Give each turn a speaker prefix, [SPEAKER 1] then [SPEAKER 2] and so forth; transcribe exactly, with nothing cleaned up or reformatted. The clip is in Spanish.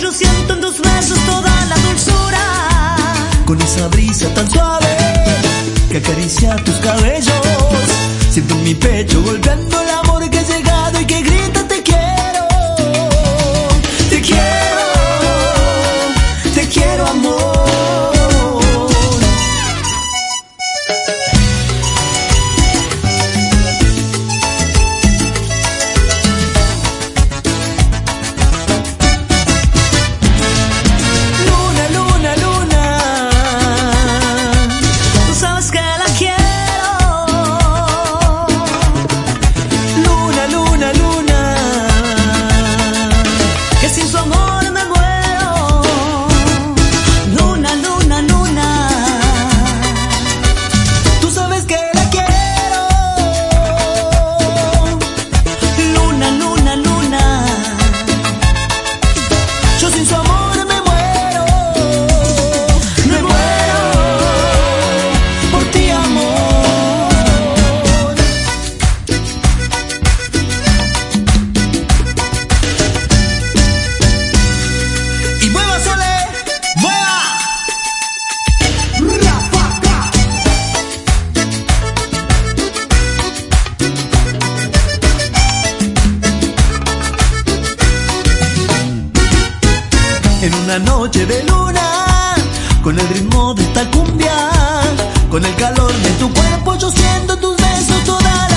[SPEAKER 1] yo siento en tus besos toda la dulzura.
[SPEAKER 2] Con esa brisa tan suave que acaricia tus cabellos, siento en mi pecho golpeando el amor que ha llegado y que grita te quiero. Te quiero, te quiero amor. En una noche de luna, con el ritmo de esta cumbia, con el calor de tu cuerpo, yo siento tus besos toda